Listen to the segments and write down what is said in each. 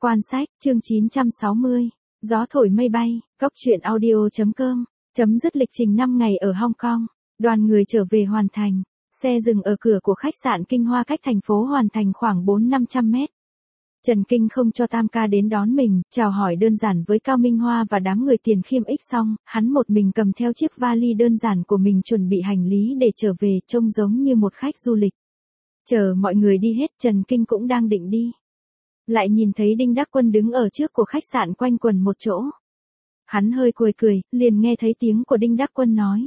Quan sách, chương 960, gió thổi mây bay, góc truyện audio.com, chấm dứt lịch trình 5 ngày ở Hong Kong, đoàn người trở về Hoàn Thành, xe dừng ở cửa của khách sạn Kinh Hoa cách thành phố Hoàn Thành khoảng 400-500 mét. Trần Kinh không cho Tam ca đến đón mình, chào hỏi đơn giản với Cao Minh Hoa và đám người Tiền Khiêm X xong, hắn một mình cầm theo chiếc vali đơn giản của mình chuẩn bị hành lý để trở về, trông giống như một khách du lịch. Chờ mọi người đi hết, Trần Kinh cũng đang định đi. Lại nhìn thấy Đinh Đắc Quân đứng ở trước của khách sạn quanh quẩn một chỗ. Hắn hơi cười, liền nghe thấy tiếng của Đinh Đắc Quân nói.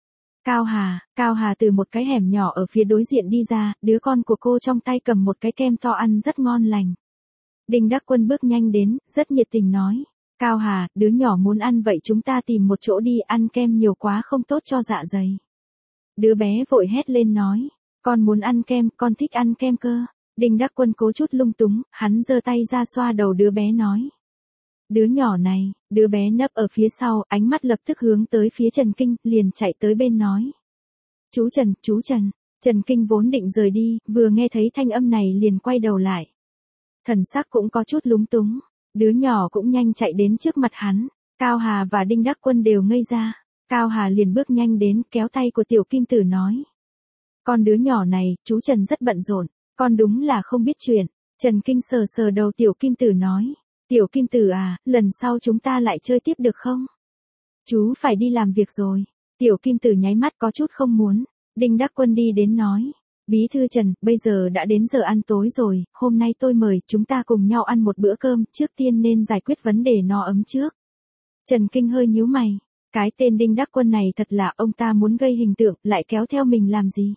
Cao Hà từ một cái hẻm nhỏ ở phía đối diện đi ra, đứa con của cô trong tay cầm một cái kem to ăn rất ngon lành. Đinh Đắc Quân bước nhanh đến, rất nhiệt tình nói. Cao Hà, đứa nhỏ muốn ăn vậy chúng ta tìm một chỗ đi, ăn kem nhiều quá không tốt cho dạ dày. Đứa bé vội hét lên nói. Con muốn ăn kem, con thích ăn kem cơ. Đinh Đắc Quân cố chút lung túng, hắn giơ tay ra xoa đầu đứa bé nói. Đứa nhỏ này, đứa bé nấp ở phía sau, ánh mắt lập tức hướng tới phía Trần Kinh, liền chạy tới bên nói. Chú Trần. Trần Kinh vốn định rời đi, vừa nghe thấy thanh âm này liền quay đầu lại. Thần sắc cũng có chút lúng túng, đứa nhỏ cũng nhanh chạy đến trước mặt hắn, Cao Hà và Đinh Đắc Quân đều ngây ra. Cao Hà liền bước nhanh đến, kéo tay của Tiểu Kim Tử nói. Con đứa nhỏ này, chú Trần rất bận rộn, con đúng là không biết chuyện. Trần Kinh sờ đầu Tiểu Kim Tử nói. Tiểu Kim Tử à, lần sau chúng ta lại chơi tiếp được không? Chú phải đi làm việc rồi. Tiểu Kim Tử nháy mắt có chút không muốn. Đinh Đắc Quân đi đến nói. Bí thư Trần, bây giờ đã đến giờ ăn tối rồi, hôm nay tôi mời chúng ta cùng nhau ăn một bữa cơm, trước tiên nên giải quyết vấn đề no ấm trước. Trần Kinh hơi nhíu mày. Cái tên Đinh Đắc Quân này thật là ông ta muốn gây hình tượng, lại kéo theo mình làm gì?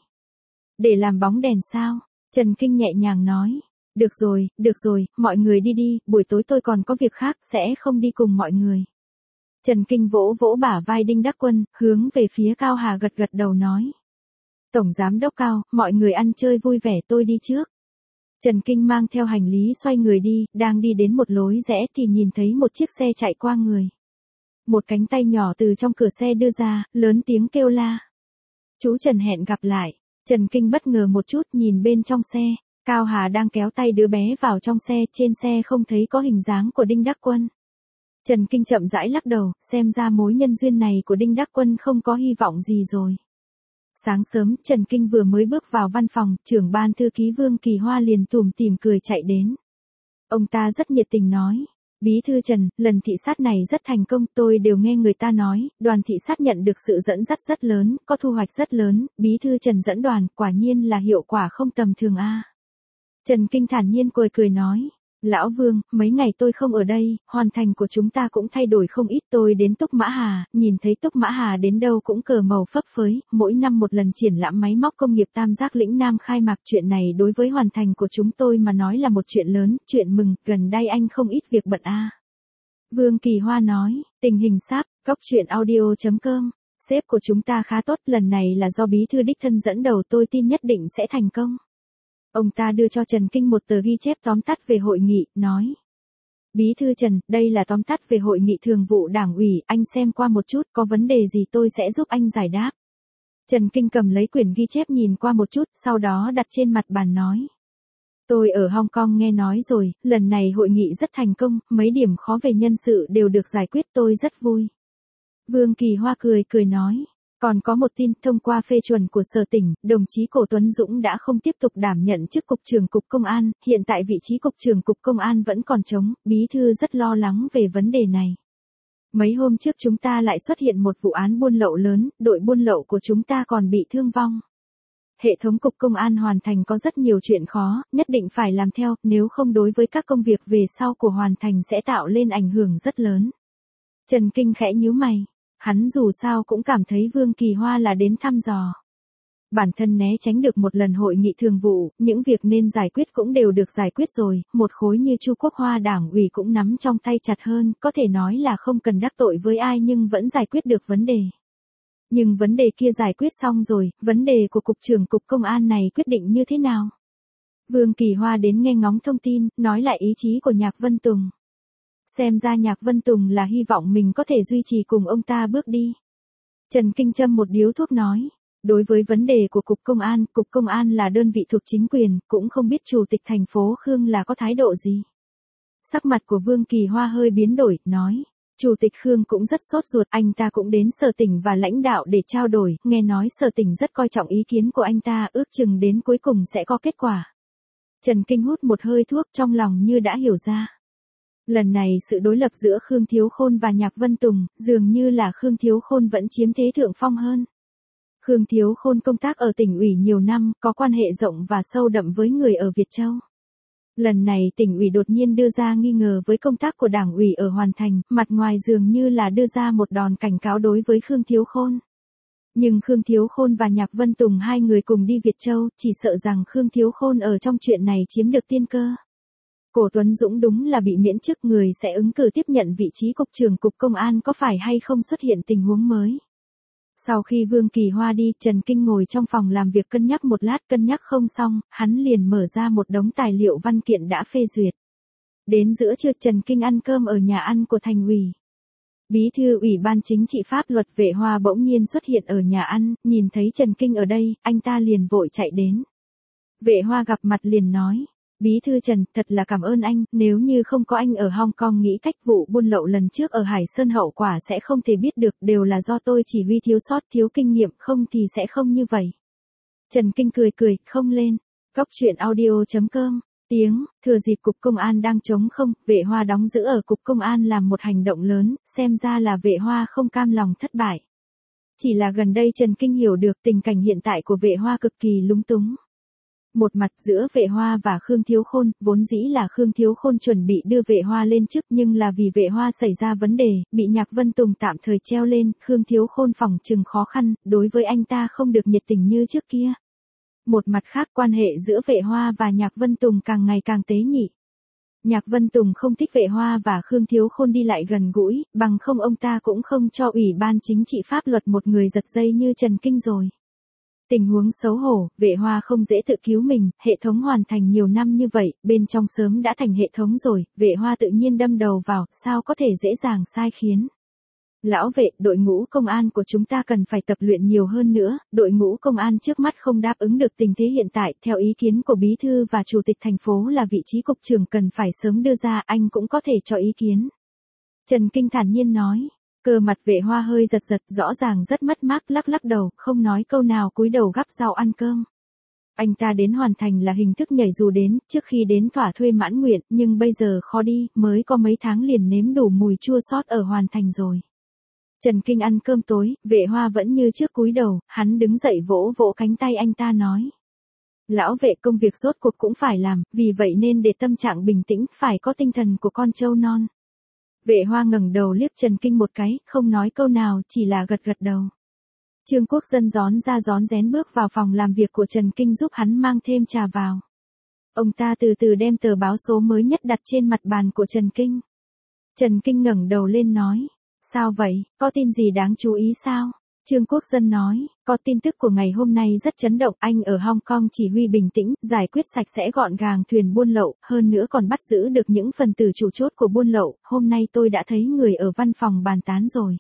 Để làm bóng đèn sao? Trần Kinh nhẹ nhàng nói. Được rồi, mọi người đi, buổi tối tôi còn có việc khác, sẽ không đi cùng mọi người. Trần Kinh vỗ bả vai Đinh Đắc Quân, hướng về phía Cao Hà gật đầu nói. Tổng Giám Đốc Cao, mọi người ăn chơi vui vẻ tôi đi trước. Trần Kinh mang theo hành lý xoay người đi, đang đi đến một lối rẽ thì nhìn thấy một chiếc xe chạy qua người. Một cánh tay nhỏ từ trong cửa xe đưa ra, lớn tiếng kêu la. Chú Trần hẹn gặp lại. Trần Kinh bất ngờ một chút nhìn bên trong xe, Cao Hà đang kéo tay đứa bé vào trong xe, trên xe không thấy có hình dáng của Đinh Đắc Quân. Trần Kinh chậm rãi lắc đầu, xem ra mối nhân duyên này của Đinh Đắc Quân không có hy vọng gì rồi. Sáng sớm, Trần Kinh vừa mới bước vào văn phòng, trưởng ban thư ký Vương Kỳ Hoa liền tủm tỉm cười chạy đến. Ông ta rất nhiệt tình nói. Bí thư Trần, lần thị sát này rất thành công, tôi đều nghe người ta nói, đoàn thị sát nhận được sự dẫn dắt rất lớn, có thu hoạch rất lớn, bí thư Trần dẫn đoàn, quả nhiên là hiệu quả không tầm thường a. Trần Kinh thản nhiên cười nói, Lão Vương, mấy ngày tôi không ở đây, Hoàn Thành của chúng ta cũng thay đổi không ít, tôi đến Túc Mã Hà, nhìn thấy Túc Mã Hà đến đâu cũng cờ màu phấp phới, mỗi năm một lần triển lãm máy móc công nghiệp Tam Giác Lĩnh Nam khai mạc, chuyện này đối với Hoàn Thành của chúng tôi mà nói là một chuyện lớn, chuyện mừng, gần đây anh không ít việc bận a. Vương Kỳ Hoa nói, tình hình sắp, góc truyện audio.com, sếp của chúng ta khá tốt, lần này là do bí thư đích thân dẫn đầu, tôi tin nhất định sẽ thành công. Ông ta đưa cho Trần Kinh một tờ ghi chép tóm tắt về hội nghị, nói. Bí thư Trần, đây là tóm tắt về hội nghị thường vụ đảng ủy, anh xem qua một chút, có vấn đề gì tôi sẽ giúp anh giải đáp. Trần Kinh cầm lấy quyển ghi chép nhìn qua một chút, sau đó đặt trên mặt bàn nói. Tôi ở Hong Kong nghe nói rồi, lần này hội nghị rất thành công, mấy điểm khó về nhân sự đều được giải quyết, tôi rất vui. Vương Kỳ Hoa cười nói. Còn có một tin, thông qua phê chuẩn của Sở Tỉnh, đồng chí Cổ Tuấn Dũng đã không tiếp tục đảm nhận chức Cục trưởng Cục Công an, hiện tại vị trí Cục trưởng Cục Công an vẫn còn trống, bí thư rất lo lắng về vấn đề này. Mấy hôm trước chúng ta lại xuất hiện một vụ án buôn lậu lớn, đội buôn lậu của chúng ta còn bị thương vong. Hệ thống Cục Công an Hoàn Thành có rất nhiều chuyện khó, nhất định phải làm theo, nếu không đối với các công việc về sau của Hoàn Thành sẽ tạo lên ảnh hưởng rất lớn. Trần Kinh khẽ nhíu mày. Hắn dù sao cũng cảm thấy Vương Kỳ Hoa là đến thăm dò. Bản thân né tránh được một lần hội nghị thường vụ, những việc nên giải quyết cũng đều được giải quyết rồi, một khối như Chu Quốc Hoa đảng ủy cũng nắm trong tay chặt hơn, có thể nói là không cần đắc tội với ai nhưng vẫn giải quyết được vấn đề. Nhưng vấn đề kia giải quyết xong rồi, vấn đề của Cục trưởng Cục Công an này quyết định như thế nào? Vương Kỳ Hoa đến nghe ngóng thông tin, nói lại ý chí của Nhạc Vân Tùng. Xem ra Nhạc Vân Tùng là hy vọng mình có thể duy trì cùng ông ta bước đi. Trần Kinh châm một điếu thuốc nói. Đối với vấn đề của Cục Công an là đơn vị thuộc chính quyền, cũng không biết Chủ tịch thành phố Khương là có thái độ gì. Sắc mặt của Vương Kỳ Hoa hơi biến đổi, nói. Chủ tịch Khương cũng rất sốt ruột, anh ta cũng đến sở tỉnh và lãnh đạo để trao đổi, nghe nói sở tỉnh rất coi trọng ý kiến của anh ta, ước chừng đến cuối cùng sẽ có kết quả. Trần Kinh hút một hơi thuốc trong lòng như đã hiểu ra. Lần này sự đối lập giữa Khương Thiếu Khôn và Nhạc Vân Tùng, dường như là Khương Thiếu Khôn vẫn chiếm thế thượng phong hơn. Khương Thiếu Khôn công tác ở tỉnh ủy nhiều năm, có quan hệ rộng và sâu đậm với người ở Việt Châu. Lần này tỉnh ủy đột nhiên đưa ra nghi ngờ với công tác của đảng ủy ở Hoàn Thành, mặt ngoài dường như là đưa ra một đòn cảnh cáo đối với Khương Thiếu Khôn. Nhưng Khương Thiếu Khôn và Nhạc Vân Tùng hai người cùng đi Việt Châu, chỉ sợ rằng Khương Thiếu Khôn ở trong chuyện này chiếm được tiên cơ. Cổ Tuấn Dũng đúng là bị miễn chức, người sẽ ứng cử tiếp nhận vị trí cục trưởng cục công an có phải hay không xuất hiện tình huống mới. Sau khi Vương Kỳ Hoa đi, Trần Kinh ngồi trong phòng làm việc cân nhắc một lát, cân nhắc không xong, hắn liền mở ra một đống tài liệu văn kiện đã phê duyệt. Đến giữa trưa Trần Kinh ăn cơm ở nhà ăn của thành ủy. Bí thư Ủy ban Chính trị Pháp luật Vệ Hoa bỗng nhiên xuất hiện ở nhà ăn, nhìn thấy Trần Kinh ở đây, anh ta liền vội chạy đến. Vệ Hoa gặp mặt liền nói. Bí thư Trần, thật là cảm ơn anh, nếu như không có anh ở Hong Kong nghĩ cách vụ buôn lậu lần trước ở Hải Sơn hậu quả sẽ không thể biết được, đều là do tôi chỉ huy thiếu sót, thiếu kinh nghiệm, không thì sẽ không như vậy. Trần Kinh cười cười, không lên. Cóc truyện audio.com. Tiếng, thừa dịp cục công an đang trống không, Vệ Hoa đóng giữ ở cục công an làm một hành động lớn, xem ra là Vệ Hoa không cam lòng thất bại. Chỉ là gần đây Trần Kinh hiểu được tình cảnh hiện tại của Vệ Hoa cực kỳ lúng túng. Một mặt giữa Vệ Hoa và Khương Thiếu Khôn, vốn dĩ là Khương Thiếu Khôn chuẩn bị đưa Vệ Hoa lên chức, nhưng là vì Vệ Hoa xảy ra vấn đề, bị Nhạc Vân Tùng tạm thời treo lên, Khương Thiếu Khôn phỏng chừng khó khăn, đối với anh ta không được nhiệt tình như trước kia. Một mặt khác, quan hệ giữa Vệ Hoa và Nhạc Vân Tùng càng ngày càng tế nhị. Nhạc Vân Tùng không thích Vệ Hoa và Khương Thiếu Khôn đi lại gần gũi, bằng không ông ta cũng không cho Ủy ban Chính trị Pháp luật một người giật dây như Trần Kinh rồi. Tình huống xấu hổ, Vệ Hoa không dễ tự cứu mình, hệ thống hoàn thành nhiều năm như vậy, bên trong sớm đã thành hệ thống rồi, Vệ Hoa tự nhiên đâm đầu vào, sao có thể dễ dàng sai khiến. Lão Vệ, đội ngũ công an của chúng ta cần phải tập luyện nhiều hơn nữa, đội ngũ công an trước mắt không đáp ứng được tình thế hiện tại, theo ý kiến của Bí thư và Chủ tịch thành phố là vị trí cục trưởng cần phải sớm đưa ra, anh cũng có thể cho ý kiến. Trần Kinh thản nhiên nói. Cơ mặt Vệ Hoa hơi giật giật, rõ ràng rất mất mát, lắc lắc đầu, không nói câu nào, cúi đầu gắp rau ăn cơm. Anh ta đến Hoàn Thành là hình thức nhảy dù đến, trước khi đến thỏa thuê mãn nguyện, nhưng bây giờ khó đi, mới có mấy tháng liền nếm đủ mùi chua xót ở Hoàn Thành rồi. Trần Kinh ăn cơm tối, Vệ Hoa vẫn như trước cúi đầu, hắn đứng dậy vỗ vỗ cánh tay anh ta nói. Lão Vệ, công việc rốt cuộc cũng phải làm, vì vậy nên để tâm trạng bình tĩnh, phải có tinh thần của con trâu non. Vệ Hoa ngẩng đầu liếc Trần Kinh một cái, không nói câu nào, chỉ là gật gật đầu. Trương Quốc Dân rón ra rón rén bước vào phòng làm việc của Trần Kinh giúp hắn mang thêm trà vào. Ông ta từ từ đem tờ báo số mới nhất đặt trên mặt bàn của Trần Kinh. Trần Kinh ngẩng đầu lên nói, sao vậy, có tin gì đáng chú ý sao? Trương Quốc Dân nói, có tin tức của ngày hôm nay rất chấn động, anh ở Hong Kong chỉ huy bình tĩnh, giải quyết sạch sẽ gọn gàng thuyền buôn lậu, hơn nữa còn bắt giữ được những phần tử chủ chốt của buôn lậu, hôm nay tôi đã thấy người ở văn phòng bàn tán rồi.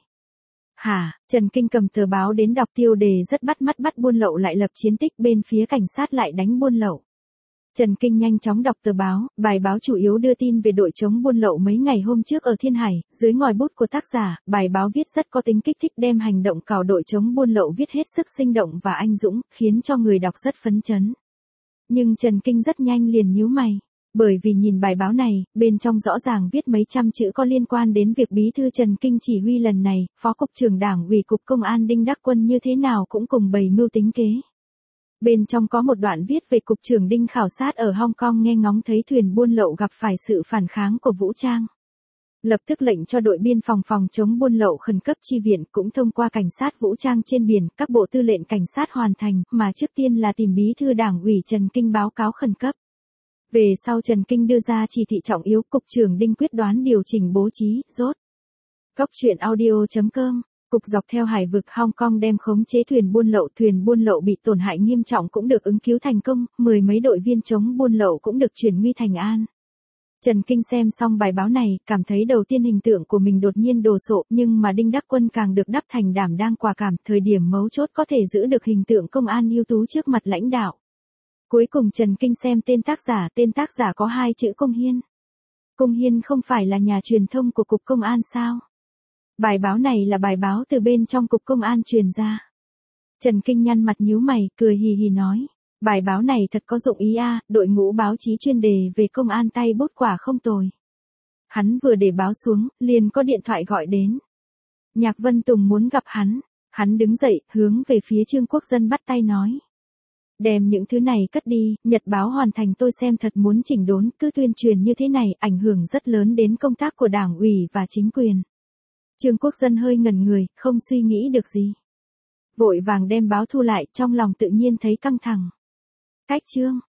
Hả, Trần Kinh cầm tờ báo đến đọc tiêu đề rất bắt mắt, bắt buôn lậu lại lập chiến tích, bên phía cảnh sát lại đánh buôn lậu. Trần Kinh nhanh chóng đọc tờ báo, bài báo chủ yếu đưa tin về đội chống buôn lậu mấy ngày hôm trước ở Thiên Hải, dưới ngòi bút của tác giả, bài báo viết rất có tính kích thích, đem hành động cào đội chống buôn lậu viết hết sức sinh động và anh dũng, khiến cho người đọc rất phấn chấn. Nhưng Trần Kinh rất nhanh liền nhíu mày, bởi vì nhìn bài báo này, bên trong rõ ràng viết mấy trăm chữ có liên quan đến việc bí thư Trần Kinh chỉ huy lần này, phó cục trưởng Đảng ủy cục công an Đinh Đắc Quân như thế nào cũng cùng bày mưu tính kế. Bên trong có một đoạn viết về cục trưởng Đinh khảo sát ở Hong Kong nghe ngóng thấy thuyền buôn lậu gặp phải sự phản kháng của vũ trang. Lập tức lệnh cho đội biên phòng phòng chống buôn lậu khẩn cấp chi viện, cũng thông qua cảnh sát vũ trang trên biển, các bộ tư lệnh cảnh sát hoàn thành, mà trước tiên là tìm bí thư Đảng ủy Trần Kinh báo cáo khẩn cấp. Về sau Trần Kinh đưa ra chỉ thị trọng yếu, cục trưởng Đinh quyết đoán điều chỉnh bố trí, rốt. Cóc truyện audio.com. Cục dọc theo hải vực Hong Kong đem khống chế thuyền buôn lậu bị tổn hại nghiêm trọng cũng được ứng cứu thành công, mười mấy đội viên chống buôn lậu cũng được chuyển nguy thành an. Trần Kinh xem xong bài báo này, cảm thấy đầu tiên hình tượng của mình đột nhiên đồ sộ, nhưng mà Đinh Đắc Quân càng được đắp thành đảm đang quả cảm, thời điểm mấu chốt có thể giữ được hình tượng công an ưu tú trước mặt lãnh đạo. Cuối cùng Trần Kinh xem tên tác giả có hai chữ Công Hiên. Cung Hiên không phải là nhà truyền thông của Cục Công an sao? Bài báo này là bài báo từ bên trong Cục Công an truyền ra. Trần Kinh nhăn mặt nhíu mày, cười hì hì nói. Bài báo này thật có dụng ý a, đội ngũ báo chí chuyên đề về công an tay bút quả không tồi. Hắn vừa để báo xuống, liền có điện thoại gọi đến. Nhạc Vân Tùng muốn gặp hắn. Hắn đứng dậy, hướng về phía Trương Quốc Dân bắt tay nói. Đem những thứ này cất đi, nhật báo Hoàn Thành tôi xem thật muốn chỉnh đốn, cứ tuyên truyền như thế này, ảnh hưởng rất lớn đến công tác của Đảng ủy và chính quyền. Trương Quốc Dân hơi ngẩn người, không suy nghĩ được gì. Vội vàng đem báo thu lại, trong lòng tự nhiên thấy căng thẳng. Cách Trương